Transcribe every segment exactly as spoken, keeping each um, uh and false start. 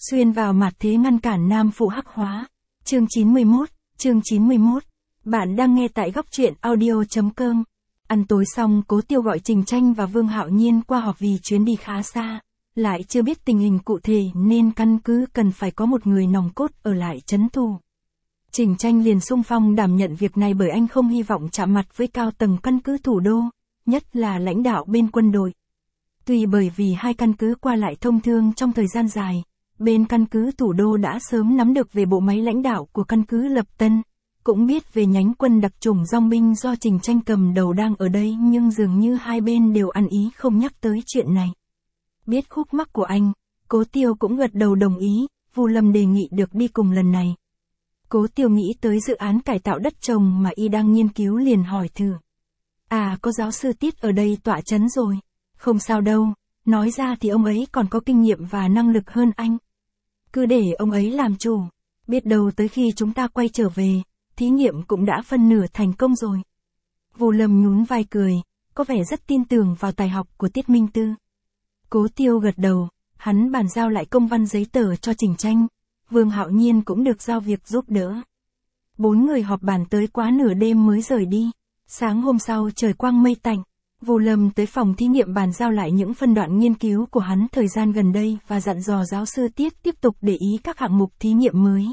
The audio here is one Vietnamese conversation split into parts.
Xuyên vào mặt thế ngăn cản nam phụ hắc hóa. Chương chín mươi mốt, chương chín mươi mốt. Bạn đang nghe tại góc truyện audio.com. Ăn tối xong, Cố Tiêu gọi Trình Tranh và Vương Hạo Nhiên qua họp vì chuyến đi khá xa, lại chưa biết tình hình cụ thể nên căn cứ cần phải có một người nòng cốt ở lại trấn thủ. Trình Tranh liền xung phong đảm nhận việc này bởi anh không hy vọng chạm mặt với cao tầng căn cứ thủ đô, nhất là lãnh đạo bên quân đội. Tuy bởi vì hai căn cứ qua lại thông thương trong thời gian dài, bên căn cứ thủ đô đã sớm nắm được về bộ máy lãnh đạo của căn cứ Lập Tân, cũng biết về nhánh quân đặc chủng dong binh do Trình Tranh cầm đầu đang ở đây, nhưng dường như hai bên đều ăn ý không nhắc tới chuyện này. Biết khúc mắc của anh, Cố Tiêu cũng gật đầu đồng ý, Vu Lâm đề nghị được đi cùng lần này. Cố Tiêu nghĩ tới dự án cải tạo đất trồng mà y đang nghiên cứu liền hỏi thử. À, có giáo sư Tiết ở đây tọa chấn rồi. Không sao đâu, nói ra thì ông ấy còn có kinh nghiệm và năng lực hơn anh. Cứ để ông ấy làm chủ, biết đâu tới khi chúng ta quay trở về, thí nghiệm cũng đã phân nửa thành công rồi. Vu Lâm nhún vai cười, có vẻ rất tin tưởng vào tài học của Tiết Minh Tư. Cố Tiêu gật đầu, hắn bàn giao lại công văn giấy tờ cho Trình Tranh, Vương Hạo Nhiên cũng được giao việc giúp đỡ. Bốn người họp bàn tới quá nửa đêm mới rời đi. Sáng hôm sau trời quang mây tạnh, Vu Lâm tới phòng thí nghiệm bàn giao lại những phân đoạn nghiên cứu của hắn thời gian gần đây và dặn dò giáo sư Tiết tiếp tục để ý các hạng mục thí nghiệm mới.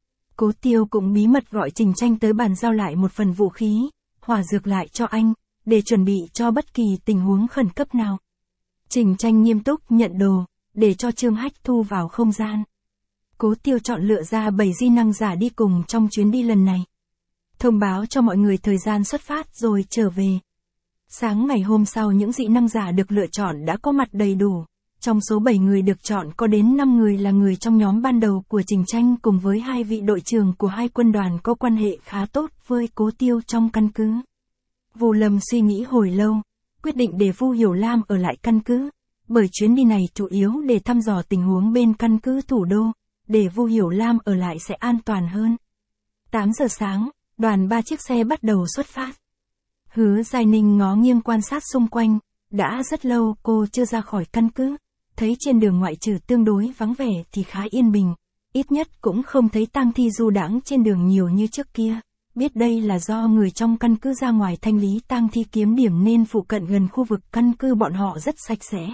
Cố Tiêu cũng bí mật gọi Trình Tranh tới bàn giao lại một phần vũ khí, hỏa dược lại cho anh, để chuẩn bị cho bất kỳ tình huống khẩn cấp nào. Trình Tranh nghiêm túc nhận đồ, để cho Trương Hách thu vào không gian. Cố Tiêu chọn lựa ra bảy di năng giả đi cùng trong chuyến đi lần này. Thông báo cho mọi người thời gian xuất phát rồi trở về. Sáng ngày hôm sau những dị năng giả được lựa chọn đã có mặt đầy đủ. Trong số bảy người được chọn có đến năm người là người trong nhóm ban đầu của Trình Tranh cùng với hai vị đội trưởng của hai quân đoàn có quan hệ khá tốt với Cố Tiêu trong căn cứ. Vu Lâm suy nghĩ hồi lâu, quyết định để Vu Hiểu Lam ở lại căn cứ, bởi chuyến đi này chủ yếu để thăm dò tình huống bên căn cứ thủ đô, để Vu Hiểu Lam ở lại sẽ an toàn hơn. tám giờ sáng, đoàn ba chiếc xe bắt đầu xuất phát. Hứa Giai Ninh ngó nghiêng quan sát xung quanh, đã rất lâu cô chưa ra khỏi căn cứ, thấy trên đường ngoại trừ tương đối vắng vẻ thì khá yên bình, ít nhất cũng không thấy tang thi du đãng trên đường nhiều như trước kia, biết đây là do người trong căn cứ ra ngoài thanh lý tang thi kiếm điểm nên phụ cận gần khu vực căn cứ bọn họ rất sạch sẽ.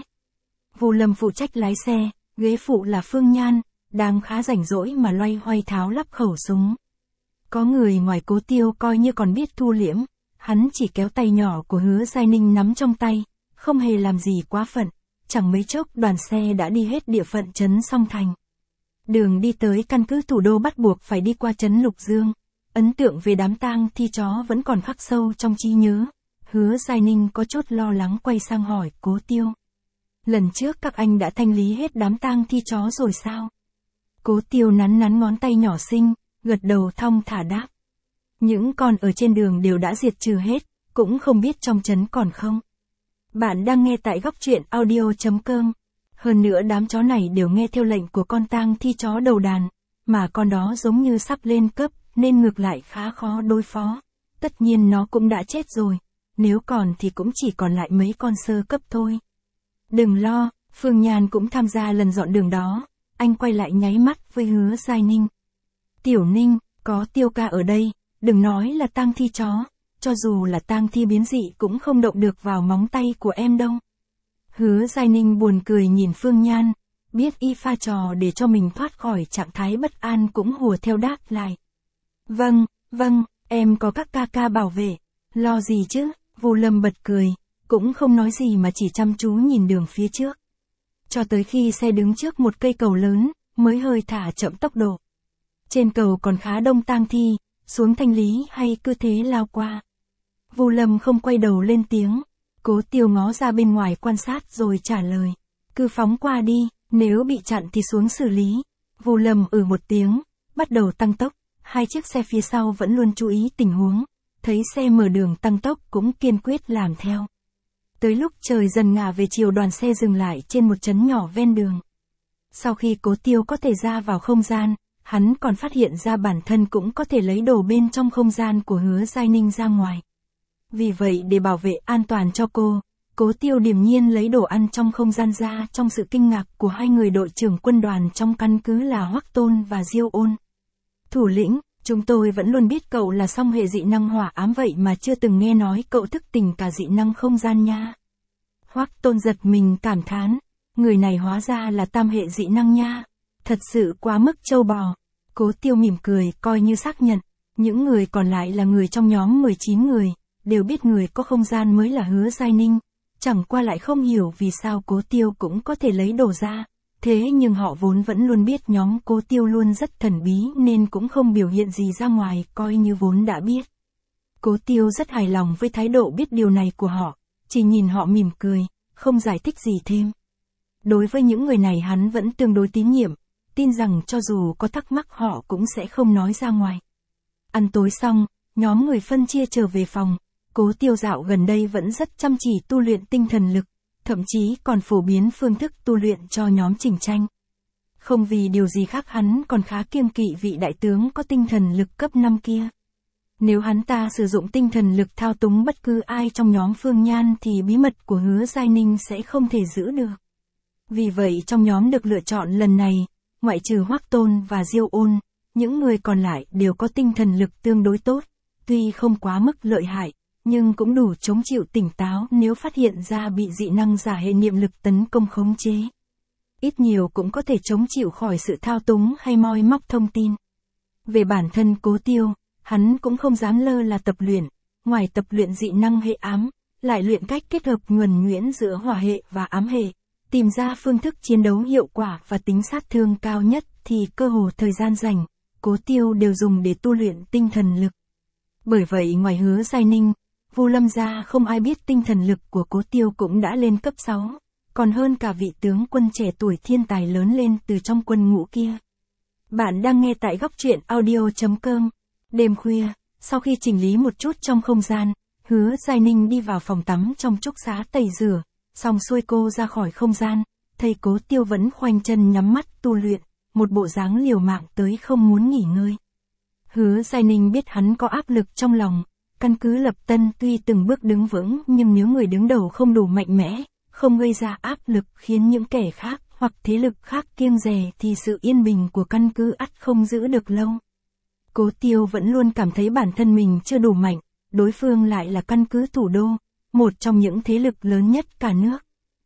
Vu Lâm phụ trách lái xe, ghế phụ là Phương Nhan, đang khá rảnh rỗi mà loay hoay tháo lắp khẩu súng. Có người ngoài Cố Tiêu coi như còn biết thu liễm, hắn chỉ kéo tay nhỏ của Hứa Giai Ninh nắm trong tay, không hề làm gì quá phận, chẳng mấy chốc đoàn xe đã đi hết địa phận trấn Song Thành. Đường đi tới căn cứ thủ đô bắt buộc phải đi qua trấn Lục Dương, ấn tượng về đám tang thi chó vẫn còn khắc sâu trong trí nhớ. Hứa Giai Ninh có chút lo lắng quay sang hỏi Cố Tiêu. Lần trước các anh đã thanh lý hết đám tang thi chó rồi sao? Cố Tiêu nắn nắn ngón tay nhỏ xinh, gật đầu thong thả đáp. Những con ở trên đường đều đã diệt trừ hết, cũng không biết trong trấn còn không. Bạn đang nghe tại góc truyện audio.com. Hơn nữa đám chó này đều nghe theo lệnh của con tang thi chó đầu đàn, mà con đó giống như sắp lên cấp, nên ngược lại khá khó đối phó. Tất nhiên nó cũng đã chết rồi, nếu còn thì cũng chỉ còn lại mấy con sơ cấp thôi. Đừng lo, Phương Nhan cũng tham gia lần dọn đường đó, anh quay lại nháy mắt với Hứa Giai Ninh. Tiểu Ninh, có Tiêu ca ở đây, đừng nói là tang thi chó, cho dù là tang thi biến dị cũng không động được vào móng tay của em đâu. Hứa Giai Ninh buồn cười nhìn Phương Nhan, biết y pha trò để cho mình thoát khỏi trạng thái bất an cũng hùa theo đáp lại. Vâng, vâng, em có các ca ca bảo vệ, lo gì chứ, Vu Lâm bật cười, cũng không nói gì mà chỉ chăm chú nhìn đường phía trước. Cho tới khi xe đứng trước một cây cầu lớn, mới hơi thả chậm tốc độ. Trên cầu còn khá đông tang thi, xuống thanh lý hay cứ thế lao qua. Vu Lâm không quay đầu lên tiếng, Cố Tiêu ngó ra bên ngoài quan sát rồi trả lời. Cứ phóng qua đi, nếu bị chặn thì xuống xử lý. Vu Lâm ừ một tiếng, bắt đầu tăng tốc, hai chiếc xe phía sau vẫn luôn chú ý tình huống, thấy xe mở đường tăng tốc cũng kiên quyết làm theo. Tới lúc trời dần ngả về chiều đoàn xe dừng lại trên một trấn nhỏ ven đường. Sau khi Cố Tiêu có thể ra vào không gian, hắn còn phát hiện ra bản thân cũng có thể lấy đồ bên trong không gian của Hứa Giai Ninh ra ngoài. Vì vậy để bảo vệ an toàn cho cô, Cố Tiêu điềm nhiên lấy đồ ăn trong không gian ra trong sự kinh ngạc của hai người đội trưởng quân đoàn trong căn cứ là Hoắc Tôn và Diêu Ôn. Thủ lĩnh, chúng tôi vẫn luôn biết cậu là song hệ dị năng hỏa ám vậy mà chưa từng nghe nói cậu thức tỉnh cả dị năng không gian nha. Hoắc Tôn giật mình cảm thán, người này hóa ra là tam hệ dị năng nha. Thật sự quá mức trâu bò. Cố Tiêu mỉm cười coi như xác nhận, những người còn lại là người trong nhóm mười chín người, đều biết người có không gian mới là Hứa Giai Ninh, chẳng qua lại không hiểu vì sao Cố Tiêu cũng có thể lấy đồ ra, thế nhưng họ vốn vẫn luôn biết nhóm Cố Tiêu luôn rất thần bí nên cũng không biểu hiện gì ra ngoài coi như vốn đã biết. Cố Tiêu rất hài lòng với thái độ biết điều này của họ, chỉ nhìn họ mỉm cười, không giải thích gì thêm. Đối với những người này hắn vẫn tương đối tín nhiệm, tin rằng cho dù có thắc mắc họ cũng sẽ không nói ra ngoài. Ăn tối xong, nhóm người phân chia trở về phòng, Cố Tiêu dạo gần đây vẫn rất chăm chỉ tu luyện tinh thần lực, thậm chí còn phổ biến phương thức tu luyện cho nhóm Trình Tranh. Không vì điều gì khác hắn còn khá kiêng kỵ vị đại tướng có tinh thần lực cấp năm kia. Nếu hắn ta sử dụng tinh thần lực thao túng bất cứ ai trong nhóm Phương Nhan thì bí mật của Hứa Giai Ninh sẽ không thể giữ được. Vì vậy trong nhóm được lựa chọn lần này, ngoại trừ Hoắc Tôn và Diêu Ôn, những người còn lại đều có tinh thần lực tương đối tốt, tuy không quá mức lợi hại, nhưng cũng đủ chống chịu tỉnh táo nếu phát hiện ra bị dị năng giả hệ niệm lực tấn công khống chế. Ít nhiều cũng có thể chống chịu khỏi sự thao túng hay moi móc thông tin. Về bản thân Cố Tiêu, hắn cũng không dám lơ là tập luyện, ngoài tập luyện dị năng hệ ám, lại luyện cách kết hợp nhuần nhuyễn giữa hỏa hệ và ám hệ, tìm ra phương thức chiến đấu hiệu quả và tính sát thương cao nhất thì cơ hồ thời gian rảnh, Cố Tiêu đều dùng để tu luyện tinh thần lực. Bởi vậy ngoài Hứa Giai Ninh, Vu Lâm gia không ai biết tinh thần lực của Cố Tiêu cũng đã lên cấp sáu, còn hơn cả vị tướng quân trẻ tuổi thiên tài lớn lên từ trong quân ngũ kia. Bạn đang nghe tại góc truyện audio chấm com. Đêm khuya, sau khi chỉnh lý một chút trong không gian, Hứa Giai Ninh đi vào phòng tắm trong trúc xá tẩy rửa, xong xuôi cô ra khỏi không gian, thấy Cố Tiêu vẫn khoanh chân nhắm mắt tu luyện, một bộ dáng liều mạng tới không muốn nghỉ ngơi. Hứa Giai Ninh biết hắn có áp lực trong lòng, căn cứ Lập Tân tuy từng bước đứng vững nhưng nếu người đứng đầu không đủ mạnh mẽ, không gây ra áp lực khiến những kẻ khác hoặc thế lực khác kiêng dè thì sự yên bình của căn cứ ắt không giữ được lâu. Cố Tiêu vẫn luôn cảm thấy bản thân mình chưa đủ mạnh, đối phương lại là căn cứ thủ đô, một trong những thế lực lớn nhất cả nước.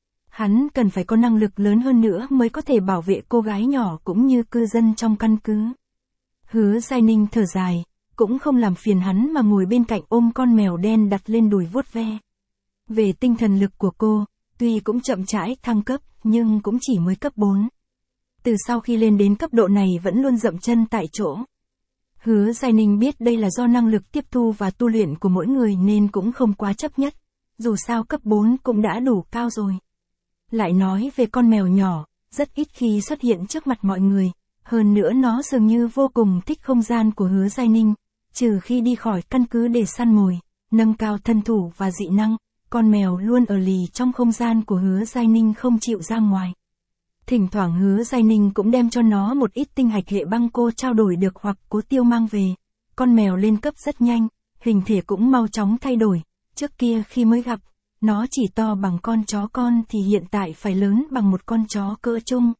Hắn cần phải có năng lực lớn hơn nữa mới có thể bảo vệ cô gái nhỏ cũng như cư dân trong căn cứ. Hứa Giai Ninh thở dài, cũng không làm phiền hắn mà ngồi bên cạnh ôm con mèo đen đặt lên đùi vuốt ve. Về tinh thần lực của cô, tuy cũng chậm rãi thăng cấp, nhưng cũng chỉ mới cấp bốn. Từ sau khi lên đến cấp độ này vẫn luôn dậm chân tại chỗ. Hứa Giai Ninh biết đây là do năng lực tiếp thu và tu luyện của mỗi người nên cũng không quá chấp nhất, dù sao cấp bốn cũng đã đủ cao rồi. Lại nói về con mèo nhỏ, rất ít khi xuất hiện trước mặt mọi người, hơn nữa nó dường như vô cùng thích không gian của Hứa Giai Ninh, trừ khi đi khỏi căn cứ để săn mồi, nâng cao thân thủ và dị năng, con mèo luôn ở lì trong không gian của Hứa Giai Ninh không chịu ra ngoài. Thỉnh thoảng Hứa Giai Ninh cũng đem cho nó một ít tinh hạch hệ băng cô trao đổi được hoặc Cố Tiêu mang về. Con mèo lên cấp rất nhanh, hình thể cũng mau chóng thay đổi, trước kia khi mới gặp, nó chỉ to bằng con chó con thì hiện tại phải lớn bằng một con chó cỡ trung.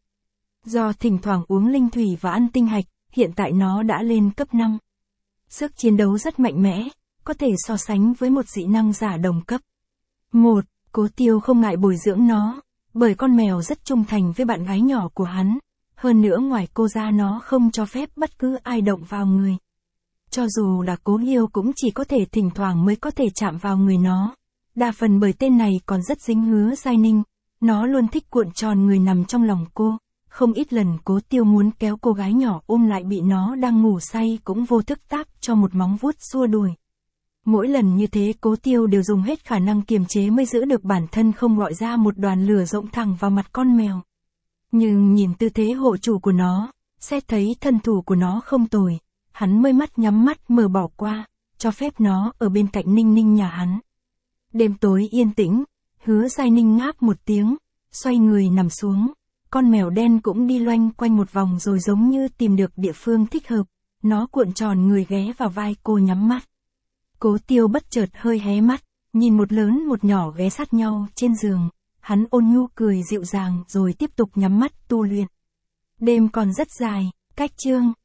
Do thỉnh thoảng uống linh thủy và ăn tinh hạch, hiện tại nó đã lên cấp năm. Sức chiến đấu rất mạnh mẽ, có thể so sánh với một dị năng giả đồng cấp. Một, Cố Tiêu không ngại bồi dưỡng nó, bởi con mèo rất trung thành với bạn gái nhỏ của hắn, hơn nữa ngoài cô ra nó không cho phép bất cứ ai động vào người. Cho dù là Cố Yêu cũng chỉ có thể thỉnh thoảng mới có thể chạm vào người nó, đa phần bởi tên này còn rất dính Hứa Giai Ninh, nó luôn thích cuộn tròn người nằm trong lòng cô, không ít lần Cố Tiêu muốn kéo cô gái nhỏ ôm lại bị nó đang ngủ say cũng vô thức táp cho một móng vuốt xua đuổi. Mỗi lần như thế Cố Tiêu đều dùng hết khả năng kiềm chế mới giữ được bản thân không gọi ra một đoàn lửa rộng thẳng vào mặt con mèo. Nhưng nhìn tư thế hộ chủ của nó, xét thấy thân thủ của nó không tồi, hắn mới mắt nhắm mắt mở bỏ qua, cho phép nó ở bên cạnh Ninh Ninh nhà hắn. Đêm tối yên tĩnh, Hứa Giai Ninh ngáp một tiếng, xoay người nằm xuống, con mèo đen cũng đi loanh quanh một vòng rồi giống như tìm được địa phương thích hợp, nó cuộn tròn người ghé vào vai cô nhắm mắt. Cố Tiêu bất chợt hơi hé mắt, Nhìn một lớn một nhỏ ghé sát nhau trên giường, hắn ôn nhu cười dịu dàng rồi tiếp tục nhắm mắt tu luyện. Đêm còn rất dài, cách chương